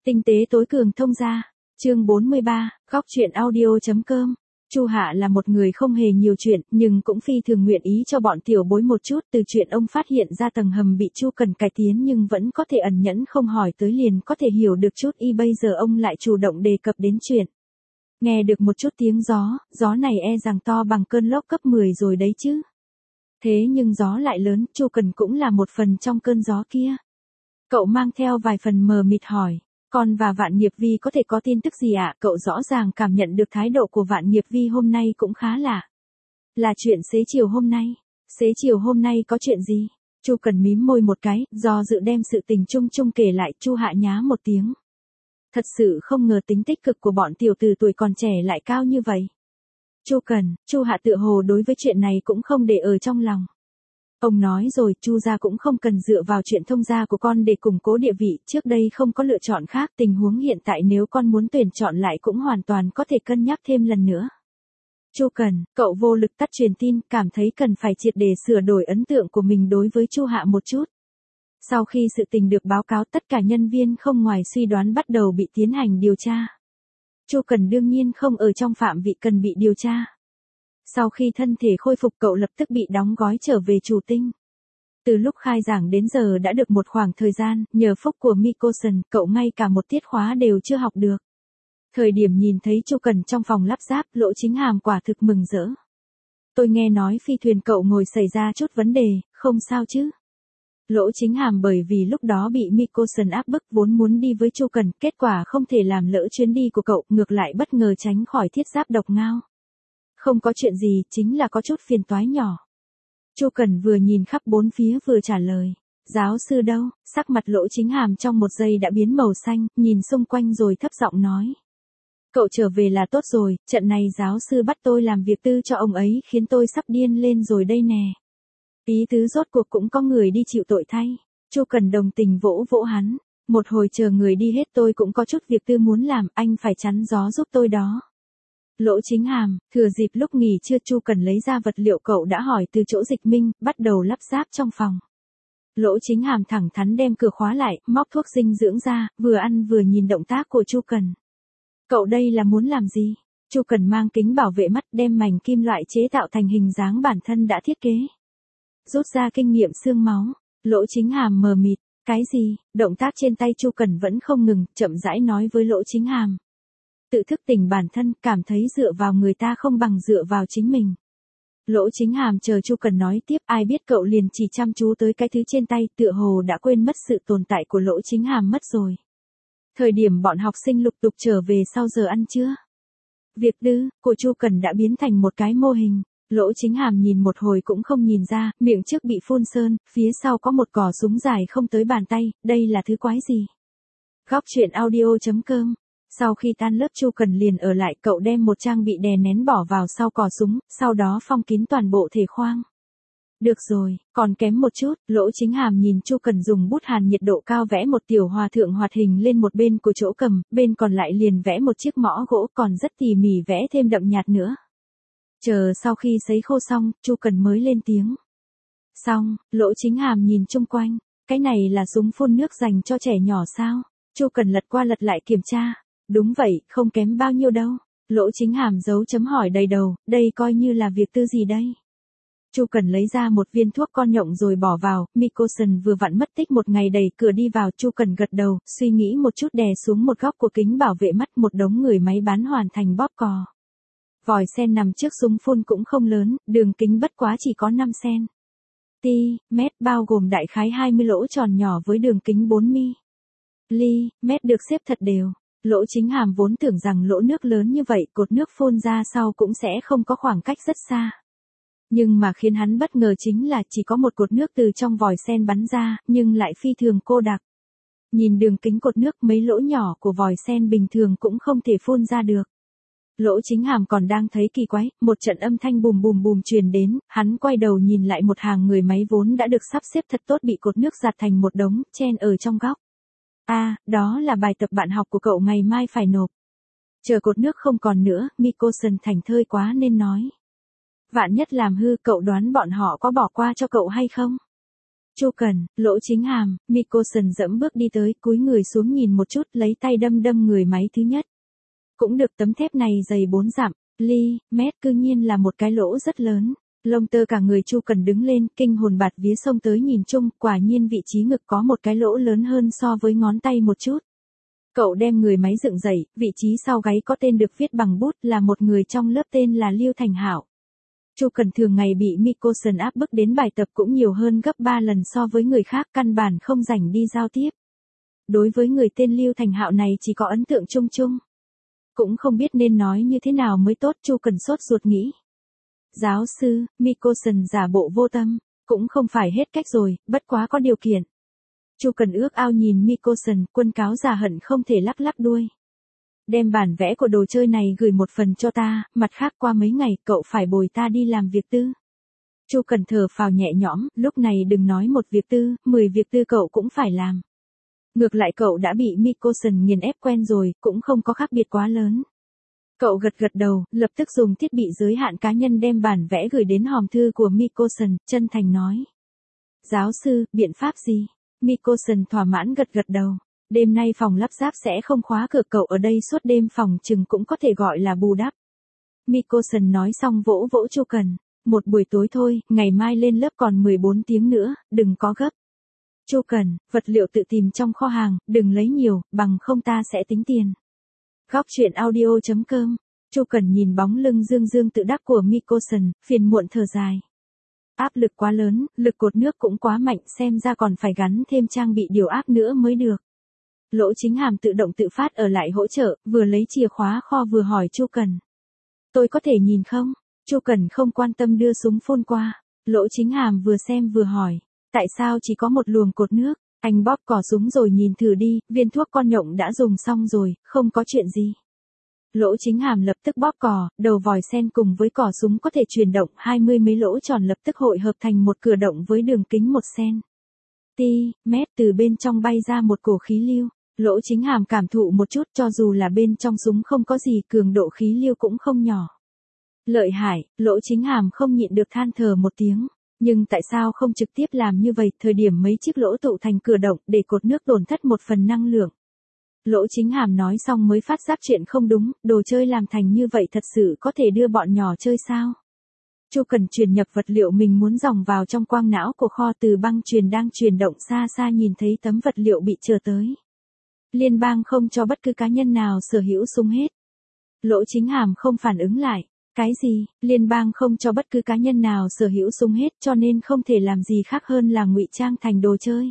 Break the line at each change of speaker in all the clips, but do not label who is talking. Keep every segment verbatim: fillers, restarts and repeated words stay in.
Tinh tế tối cường thông gia, chương bốn mươi ba, góc truyện audio.com. Chu Hạ là một người không hề nhiều chuyện, nhưng cũng phi thường nguyện ý cho bọn tiểu bối một chút. Từ chuyện ông phát hiện ra tầng hầm bị Chu Cần cải tiến nhưng vẫn có thể ẩn nhẫn không hỏi tới liền có thể hiểu được chút y, bây giờ ông lại chủ động đề cập đến chuyện. Nghe được một chút tiếng gió, gió này e rằng to bằng cơn lốc cấp mười rồi đấy chứ. Thế nhưng gió lại lớn, Chu Cần cũng là một phần trong cơn gió kia. Cậu mang theo vài phần mờ mịt hỏi. Con và Vạn Nghiệp Vi có thể có tin tức gì ạ? Cậu rõ ràng cảm nhận được thái độ của Vạn Nghiệp Vi hôm nay cũng khá lạ. Là chuyện xế chiều hôm nay. Xế chiều hôm nay có chuyện gì? Chu Cần mím môi một cái, do dự đem sự tình chung chung kể lại. Chu Hạ nhá một tiếng. Thật sự không ngờ tính tích cực của bọn tiểu tử tuổi còn trẻ lại cao như vậy. Chu Cần, Chu Hạ tựa hồ đối với chuyện này cũng không để ở trong lòng. Ông nói rồi, Chu gia cũng không cần dựa vào chuyện thông gia của con để củng cố địa vị, trước đây không có lựa chọn khác, tình huống hiện tại nếu con muốn tuyển chọn lại cũng hoàn toàn có thể cân nhắc thêm lần nữa. Chu Cần, cậu vô lực tắt truyền tin, cảm thấy cần phải triệt để sửa đổi ấn tượng của mình đối với Chu Hạ một chút. Sau khi sự tình được báo cáo, tất cả nhân viên không ngoài suy đoán bắt đầu bị tiến hành điều tra. Chu Cần đương nhiên không ở trong phạm vị cần bị điều tra. Sau khi thân thể khôi phục, cậu lập tức bị đóng gói trở về Chủ Tinh. Từ lúc khai giảng đến giờ đã được một khoảng thời gian, nhờ phúc của Mikosan, cậu ngay cả một tiết khóa đều chưa học được. Thời điểm nhìn thấy Chu Cần trong phòng lắp ráp, Lỗ Chính Hàm quả thực mừng rỡ. Tôi nghe nói phi thuyền cậu ngồi xảy ra chút vấn đề, không sao chứ? Lỗ Chính Hàm bởi vì lúc đó bị Mikosan áp bức vốn muốn đi với Chu Cần, kết quả không thể làm lỡ chuyến đi của cậu, ngược lại bất ngờ tránh khỏi thiết giáp độc ngao. Không có chuyện gì, chính là có chút phiền toái nhỏ. Chu Cần vừa nhìn khắp bốn phía vừa trả lời. Giáo sư đâu? Sắc mặt Lỗ Chính Hàm trong một giây đã biến màu xanh, nhìn xung quanh rồi thấp giọng nói. Cậu trở về là tốt rồi, trận này giáo sư bắt tôi làm việc tư cho ông ấy khiến tôi sắp điên lên rồi đây nè. Ý tứ rốt cuộc cũng có người đi chịu tội thay. Chu Cần đồng tình vỗ vỗ hắn. Một hồi chờ người đi hết tôi cũng có chút việc tư muốn làm, anh phải chắn gió giúp tôi đó. Lỗ Chính Hàm, thừa dịp lúc nghỉ trưa Chu Cần lấy ra vật liệu cậu đã hỏi từ chỗ Dịch Minh, bắt đầu lắp ráp trong phòng. Lỗ Chính Hàm thẳng thắn đem cửa khóa lại, móc thuốc dinh dưỡng ra, vừa ăn vừa nhìn động tác của Chu Cần. Cậu đây là muốn làm gì? Chu Cần mang kính bảo vệ mắt, đem mảnh kim loại chế tạo thành hình dáng bản thân đã thiết kế. Rút ra kinh nghiệm xương máu, Lỗ Chính Hàm mờ mịt, cái gì? Động tác trên tay Chu Cần vẫn không ngừng, chậm rãi nói với Lỗ Chính Hàm. Tự thức tỉnh bản thân, cảm thấy dựa vào người ta không bằng dựa vào chính mình. Lỗ Chính Hàm chờ Chu Cần nói tiếp, ai biết cậu liền chỉ chăm chú tới cái thứ trên tay, tựa hồ đã quên mất sự tồn tại của Lỗ Chính Hàm mất rồi. Thời điểm bọn học sinh lục tục trở về sau giờ ăn trưa, việc tư của Chu Cần đã biến thành một cái mô hình. Lỗ Chính Hàm nhìn một hồi cũng không nhìn ra, miệng trước bị phun sơn, phía sau có một cò súng dài không tới bàn tay, đây là thứ quái gì? Góc truyện audio.com. Sau khi tan lớp Chu Cần liền ở lại, cậu đem một trang bị đè nén bỏ vào sau cò súng, sau đó phong kín toàn bộ thể khoang. Được rồi, còn kém một chút. Lỗ Chính Hàm nhìn Chu Cần dùng bút hàn nhiệt độ cao vẽ một tiểu hòa thượng hoạt hình lên một bên của chỗ cầm, bên còn lại liền vẽ một chiếc mõ gỗ, còn rất tỉ mỉ vẽ thêm đậm nhạt nữa. Chờ sau khi sấy khô xong, Chu Cần mới lên tiếng. Xong. Lỗ Chính Hàm nhìn chung quanh, cái này là súng phun nước dành cho trẻ nhỏ sao? Chu Cần lật qua lật lại kiểm tra. Đúng vậy, không kém bao nhiêu đâu. Lỗ Chính Hàm dấu chấm hỏi đầy đầu, đây coi như là việc tư gì đây? Chu Cần lấy ra một viên thuốc con nhộng rồi bỏ vào, Mikosan vừa vặn mất tích một ngày, đẩy cửa đi vào. Chu Cần gật đầu, suy nghĩ một chút đè xuống một góc của kính bảo vệ mắt, một đống người máy bán hoàn thành bóp cò. Vòi sen nằm trước súng phun cũng không lớn, đường kính bất quá chỉ có năm xen ti mét, bao gồm đại khái hai mươi lỗ tròn nhỏ với đường kính bốn mi li mét được xếp thật đều. Lỗ Chính Hàm vốn tưởng rằng lỗ nước lớn như vậy, cột nước phun ra sau cũng sẽ không có khoảng cách rất xa. Nhưng mà khiến hắn bất ngờ chính là chỉ có một cột nước từ trong vòi sen bắn ra, nhưng lại phi thường cô đặc. Nhìn đường kính cột nước, mấy lỗ nhỏ của vòi sen bình thường cũng không thể phun ra được. Lỗ Chính Hàm còn đang thấy kỳ quái, một trận âm thanh bùm bùm bùm truyền đến, hắn quay đầu nhìn lại một hàng người máy vốn đã được sắp xếp thật tốt bị cột nước giạt thành một đống, chen ở trong góc. A, à, đó là bài tập bạn học của cậu ngày mai phải nộp. Chờ cột nước không còn nữa, Mikosan thành thơi quá nên nói. Vạn nhất làm hư, cậu đoán bọn họ có bỏ qua cho cậu hay không? Chu Cần, Lỗ Chính Hàm, Mickelson dẫm bước đi tới, cúi người xuống nhìn một chút, lấy tay đâm đâm người máy thứ nhất. Cũng được, tấm thép này dày bốn dặm, ly, mét, cư nhiên là một cái lỗ rất lớn. Lông tơ cả người Chu Cần đứng lên, kinh hồn bạt vía xông tới nhìn chung, quả nhiên vị trí ngực có một cái lỗ lớn hơn so với ngón tay một chút. Cậu đem người máy dựng dậy, vị trí sau gáy có tên được viết bằng bút, là một người trong lớp tên là Lưu Thành Hạo. Chu Cần thường ngày bị Mickelson áp bức đến bài tập cũng nhiều hơn gấp ba lần so với người khác, căn bản không rảnh đi giao tiếp. Đối với người tên Lưu Thành Hạo này chỉ có ấn tượng chung chung. Cũng không biết nên nói như thế nào mới tốt, Chu Cần sốt ruột nghĩ. Giáo sư, Mickelson giả bộ vô tâm, cũng không phải hết cách rồi, bất quá có điều kiện. Chu Cần ước ao nhìn Mickelson, quân cáo già hận không thể lắc lắc đuôi. Đem bản vẽ của đồ chơi này gửi một phần cho ta, mặt khác qua mấy ngày cậu phải bồi ta đi làm việc tư. Chu Cần thở phào nhẹ nhõm, lúc này đừng nói một việc tư, mười việc tư cậu cũng phải làm. Ngược lại cậu đã bị Mickelson nghiền ép quen rồi, cũng không có khác biệt quá lớn. Cậu gật gật đầu, lập tức dùng thiết bị giới hạn cá nhân đem bản vẽ gửi đến hòm thư của Mickelson, chân thành nói. Giáo sư, biện pháp gì? Mickelson thỏa mãn gật gật đầu. Đêm nay phòng lắp ráp sẽ không khóa cửa, cậu ở đây suốt đêm phòng chừng cũng có thể gọi là bù đắp. Mickelson nói xong vỗ vỗ Chu Cần. Một buổi tối thôi, ngày mai lên lớp còn mười bốn tiếng nữa, đừng có gấp. Chu Cần, vật liệu tự tìm trong kho hàng, đừng lấy nhiều, bằng không ta sẽ tính tiền. Góc truyện audio chấm com. Chu Cần nhìn bóng lưng dương dương tự đắc của Mickelson, phiền muộn thở dài. Áp lực quá lớn, lực cột nước cũng quá mạnh, xem ra còn phải gắn thêm trang bị điều áp nữa mới được. Lỗ Chính Hàm tự động tự phát ở lại hỗ trợ, vừa lấy chìa khóa kho vừa hỏi Chu Cần. Tôi có thể nhìn không? Chu Cần không quan tâm đưa súng phun qua. Lỗ Chính Hàm vừa xem vừa hỏi. Tại sao chỉ có một luồng cột nước? Anh bóp cò súng rồi nhìn thử đi, viên thuốc con nhộng đã dùng xong rồi, không có chuyện gì. Lỗ Chính Hàm lập tức bóp cò, đầu vòi sen cùng với cò súng có thể chuyển động, hai mươi mấy lỗ tròn lập tức hội hợp thành một cửa động với đường kính một sen. Ti, mét, từ bên trong bay ra một cổ khí lưu. Lỗ Chính Hàm cảm thụ một chút, cho dù là bên trong súng không có gì, cường độ khí lưu cũng không nhỏ. Lợi hại, Lỗ Chính Hàm không nhịn được than thở một tiếng. Nhưng tại sao không trực tiếp làm như vậy, thời điểm mấy chiếc lỗ tụ thành cửa động để cột nước tổn thất một phần năng lượng. Lỗ Chính Hàm nói xong mới phát giác chuyện không đúng, đồ chơi làm thành như vậy thật sự có thể đưa bọn nhỏ chơi sao? Chu Cần truyền nhập vật liệu mình muốn dòng vào trong quang não của kho, từ băng truyền đang chuyển động xa xa nhìn thấy tấm vật liệu bị chờ tới. Liên bang không cho bất cứ cá nhân nào sở hữu súng hết. Lỗ Chính Hàm không phản ứng lại. Cái gì? Liên bang không cho bất cứ cá nhân nào sở hữu súng hết, cho nên không thể làm gì khác hơn là ngụy trang thành đồ chơi.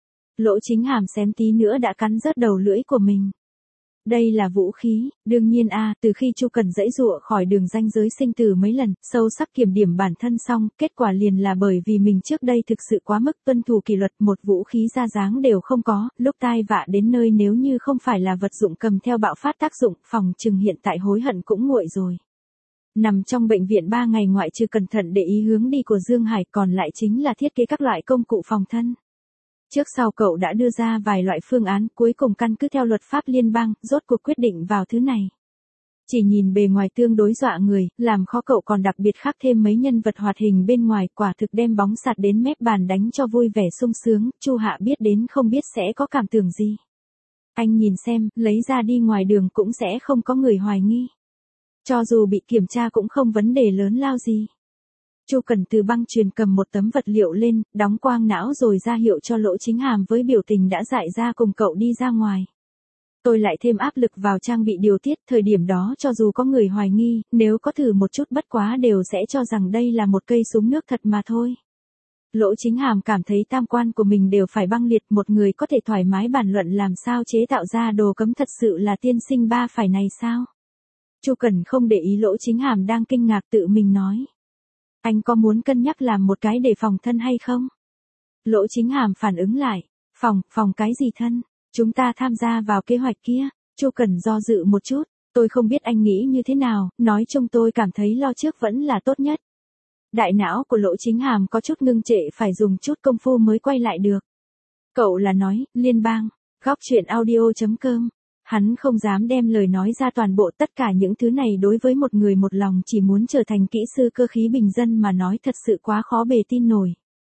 Lỗ Chính Hàm xém tí nữa đã cắn rớt đầu lưỡi của mình. Đây là vũ khí, đương nhiên a, à, từ khi Chu Cần dãy dụa khỏi đường ranh giới sinh tử mấy lần, sâu sắc kiểm điểm bản thân xong, kết quả liền là bởi vì mình trước đây thực sự quá mức tuân thủ kỷ luật, một vũ khí ra dáng đều không có, lúc tai vạ đến nơi nếu như không phải là vật dụng cầm theo bạo phát tác dụng, phòng chừng hiện tại hối hận cũng nguội rồi. Nằm trong bệnh viện ba ngày ngoại trừ cẩn thận để ý hướng đi của Dương Hải, còn lại chính là thiết kế các loại công cụ phòng thân. Trước sau cậu đã đưa ra vài loại phương án, cuối cùng căn cứ theo luật pháp liên bang, rốt cuộc quyết định vào thứ này. Chỉ nhìn bề ngoài tương đối dọa người, làm khó cậu còn đặc biệt khắc thêm mấy nhân vật hoạt hình bên ngoài, quả thực đem bóng sạt đến mép bàn đánh cho vui vẻ sung sướng, Chu Hạ biết đến không biết sẽ có cảm tưởng gì. Anh nhìn xem, lấy ra đi ngoài đường cũng sẽ không có người hoài nghi. Cho dù bị kiểm tra cũng không vấn đề lớn lao gì. Chu Cần từ băng truyền cầm một tấm vật liệu lên, đóng quang não rồi ra hiệu cho Lỗ Chính Hàm với biểu tình đã dại ra cùng cậu đi ra ngoài. Tôi lại thêm áp lực vào trang bị điều tiết, thời điểm đó cho dù có người hoài nghi, nếu có thử một chút bất quá đều sẽ cho rằng đây là một cây súng nước thật mà thôi. Lỗ Chính Hàm cảm thấy tam quan của mình đều phải băng liệt, một người có thể thoải mái bàn luận làm sao chế tạo ra đồ cấm thật sự là tiên sinh ba phải này sao? Chu Cần không để ý Lỗ Chính Hàm đang kinh ngạc, tự mình nói. Anh có muốn cân nhắc làm một cái để phòng thân hay không? Lỗ Chính Hàm phản ứng lại. Phòng, phòng cái gì thân? Chúng ta tham gia vào kế hoạch kia. Chu Cần do dự một chút. Tôi không biết anh nghĩ như thế nào, nói chung tôi cảm thấy lo trước vẫn là tốt nhất. Đại não của Lỗ Chính Hàm có chút ngưng trệ, phải dùng chút công phu mới quay lại được. Cậu là nói, liên bang, góc truyện audio chấm com. Hắn không dám đem lời nói ra toàn bộ, tất cả những thứ này đối với một người một lòng chỉ muốn trở thành kỹ sư cơ khí bình dân mà nói thật sự quá khó bề tin nổi.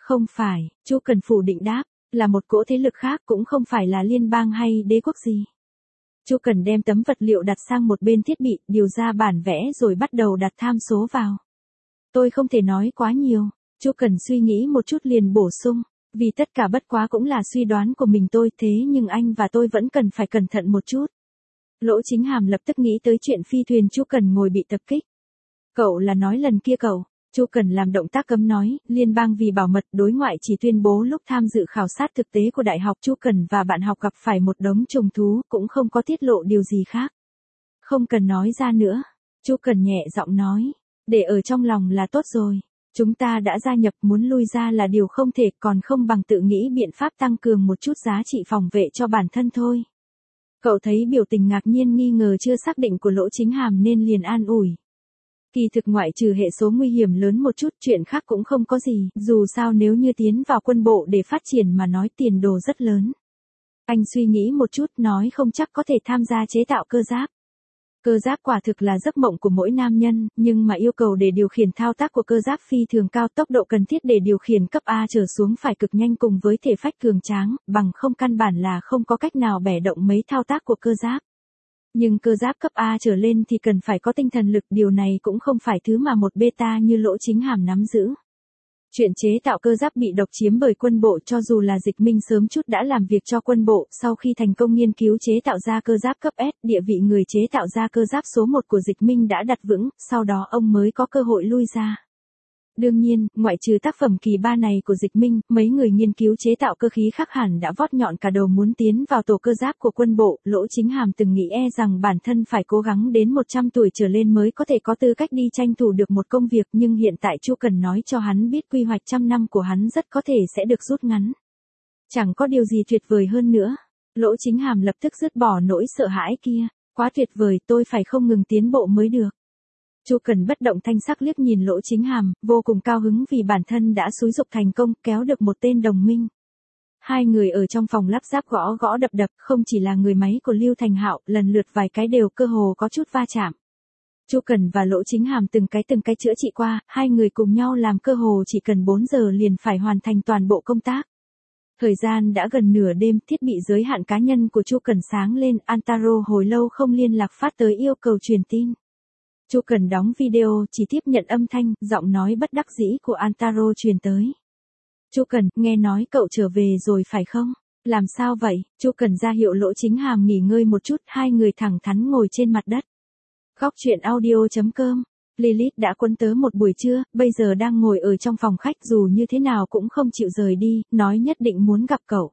Không phải, Chu Cần phủ định đáp, là một cỗ thế lực khác, cũng không phải là liên bang hay đế quốc gì. Chu Cần đem tấm vật liệu đặt sang một bên thiết bị, điều ra bản vẽ rồi bắt đầu đặt tham số vào. Tôi không thể nói quá nhiều, Chu Cần suy nghĩ một chút liền bổ sung, vì tất cả bất quá cũng là suy đoán của mình tôi, thế nhưng anh và tôi vẫn cần phải cẩn thận một chút. Lỗ Chính Hàm lập tức nghĩ tới chuyện phi thuyền Chu Cần ngồi bị tập kích. Cậu là nói lần kia cậu, Chu Cần làm động tác cấm nói, liên bang vì bảo mật đối ngoại chỉ tuyên bố lúc tham dự khảo sát thực tế của đại học Chu Cần và bạn học gặp phải một đống trùng thú, cũng không có tiết lộ điều gì khác. Không cần nói ra nữa, Chu Cần nhẹ giọng nói, để ở trong lòng là tốt rồi. Chúng ta đã gia nhập, muốn lui ra là điều không thể, còn không bằng tự nghĩ biện pháp tăng cường một chút giá trị phòng vệ cho bản thân thôi. Cậu thấy biểu tình ngạc nhiên nghi ngờ chưa xác định của Lỗ Chính Hàm nên liền an ủi. Kỳ thực ngoại trừ hệ số nguy hiểm lớn một chút, chuyện khác cũng không có gì, dù sao nếu như tiến vào quân bộ để phát triển mà nói tiền đồ rất lớn. Anh suy nghĩ một chút, nói không chắc có thể tham gia chế tạo cơ giáp. Cơ giáp quả thực là giấc mộng của mỗi nam nhân, nhưng mà yêu cầu để điều khiển thao tác của cơ giáp phi thường cao, tốc độ cần thiết để điều khiển cấp A trở xuống phải cực nhanh cùng với thể phách cường tráng, bằng không căn bản là không có cách nào bẻ động mấy thao tác của cơ giáp. Nhưng cơ giáp cấp A trở lên thì cần phải có tinh thần lực, điều này cũng không phải thứ mà một beta như Lỗ Chính Hàm nắm giữ. Chuyện chế tạo cơ giáp bị độc chiếm bởi quân bộ, cho dù là Dịch Minh sớm chút đã làm việc cho quân bộ, sau khi thành công nghiên cứu chế tạo ra cơ giáp cấp S, địa vị người chế tạo ra cơ giáp số một của Dịch Minh đã đặt vững, sau đó ông mới có cơ hội lui ra. Đương nhiên, ngoại trừ tác phẩm kỳ ba này của Dịch Minh, mấy người nghiên cứu chế tạo cơ khí khác hẳn đã vót nhọn cả đầu muốn tiến vào tổ cơ giáp của quân bộ. Lỗ Chính Hàm từng nghĩ e rằng bản thân phải cố gắng đến một trăm tuổi trở lên mới có thể có tư cách đi tranh thủ được một công việc, nhưng hiện tại Chu Cần nói cho hắn biết quy hoạch trăm năm của hắn rất có thể sẽ được rút ngắn. Chẳng có điều gì tuyệt vời hơn nữa. Lỗ Chính Hàm lập tức dứt bỏ nỗi sợ hãi kia. Quá tuyệt vời, tôi phải không ngừng tiến bộ mới được. Chu Cần bất động thanh sắc liếc nhìn Lỗ Chính Hàm, vô cùng cao hứng vì bản thân đã xúi giục thành công, kéo được một tên đồng minh. Hai người ở trong phòng lắp ráp gõ gõ đập đập, không chỉ là người máy của Lưu Thành Hạo, lần lượt vài cái đều cơ hồ có chút va chạm. Chu Cần và Lỗ Chính Hàm từng cái từng cái chữa trị qua, hai người cùng nhau làm cơ hồ chỉ cần bốn giờ liền phải hoàn thành toàn bộ công tác. Thời gian đã gần nửa đêm, thiết bị giới hạn cá nhân của Chu Cần sáng lên, Antaro hồi lâu không liên lạc phát tới yêu cầu truyền tin. Chu Cần đóng video, chỉ tiếp nhận âm thanh, giọng nói bất đắc dĩ của Antaro truyền tới. Chu Cần, nghe nói cậu trở về rồi phải không? Làm sao vậy? Chu Cần ra hiệu Lỗ Chính Hàm nghỉ ngơi một chút, hai người thẳng thắn ngồi trên mặt đất. Góc truyện audio chấm com. Lilith đã quấn tớ một buổi trưa, bây giờ đang ngồi ở trong phòng khách, dù như thế nào cũng không chịu rời đi, nói nhất định muốn gặp cậu.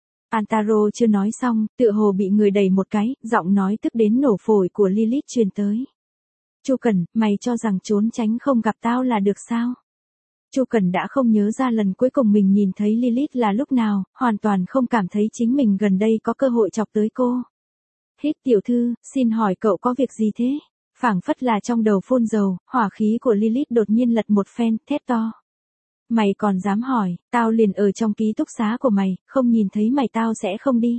Antaro chưa nói xong, tựa hồ bị người đẩy một cái, giọng nói tức đến nổ phổi của Lilith truyền tới. Chu Cần, mày cho rằng trốn tránh không gặp tao là được sao? Chu Cần đã không nhớ ra lần cuối cùng mình nhìn thấy Lilith là lúc nào, hoàn toàn không cảm thấy chính mình gần đây có cơ hội chọc tới cô. Hít tiểu thư, xin hỏi cậu có việc gì thế? Phảng phất là trong đầu phun dầu, hỏa khí của Lilith đột nhiên lật một phen, thét to. Mày còn dám hỏi, tao liền ở trong ký túc xá của mày, không nhìn thấy mày tao sẽ không đi.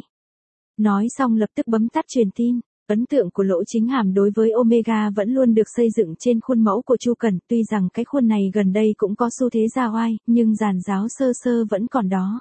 Nói xong lập tức bấm tắt truyền tin. Ấn tượng của Lỗ Chính Hàm đối với Omega vẫn luôn được xây dựng trên khuôn mẫu của Chu Cần, tuy rằng cái khuôn này gần đây cũng có xu thế ra oai, nhưng giàn giáo sơ sơ vẫn còn đó.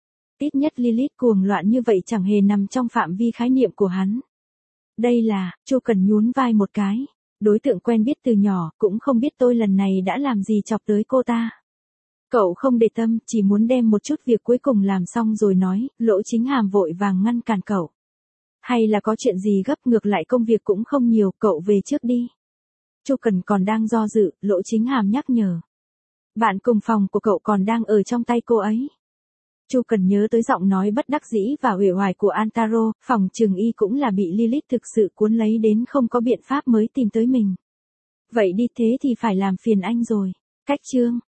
Ít nhất Lilith cuồng loạn như vậy chẳng hề nằm trong phạm vi khái niệm của hắn. Đây là, Chu Cần nhún vai một cái, đối tượng quen biết từ nhỏ, cũng không biết tôi lần này đã làm gì chọc tới cô ta. Cậu không để tâm, chỉ muốn đem một chút việc cuối cùng làm xong rồi nói. Lỗ Chính Hàm vội vàng ngăn cản cậu. Hay là có chuyện gì gấp, ngược lại công việc cũng không nhiều, cậu về trước đi. Chu Cần còn đang do dự, Lỗ Chính Hàm nhắc nhở. Bạn cùng phòng của cậu còn đang ở trong tay cô ấy. Chu Cần nhớ tới giọng nói bất đắc dĩ và uể oải của Antaro, phòng trường y cũng là bị Lilith thực sự cuốn lấy đến không có biện pháp mới tìm tới mình. Vậy đi, thế thì phải làm phiền anh rồi. Cách chương.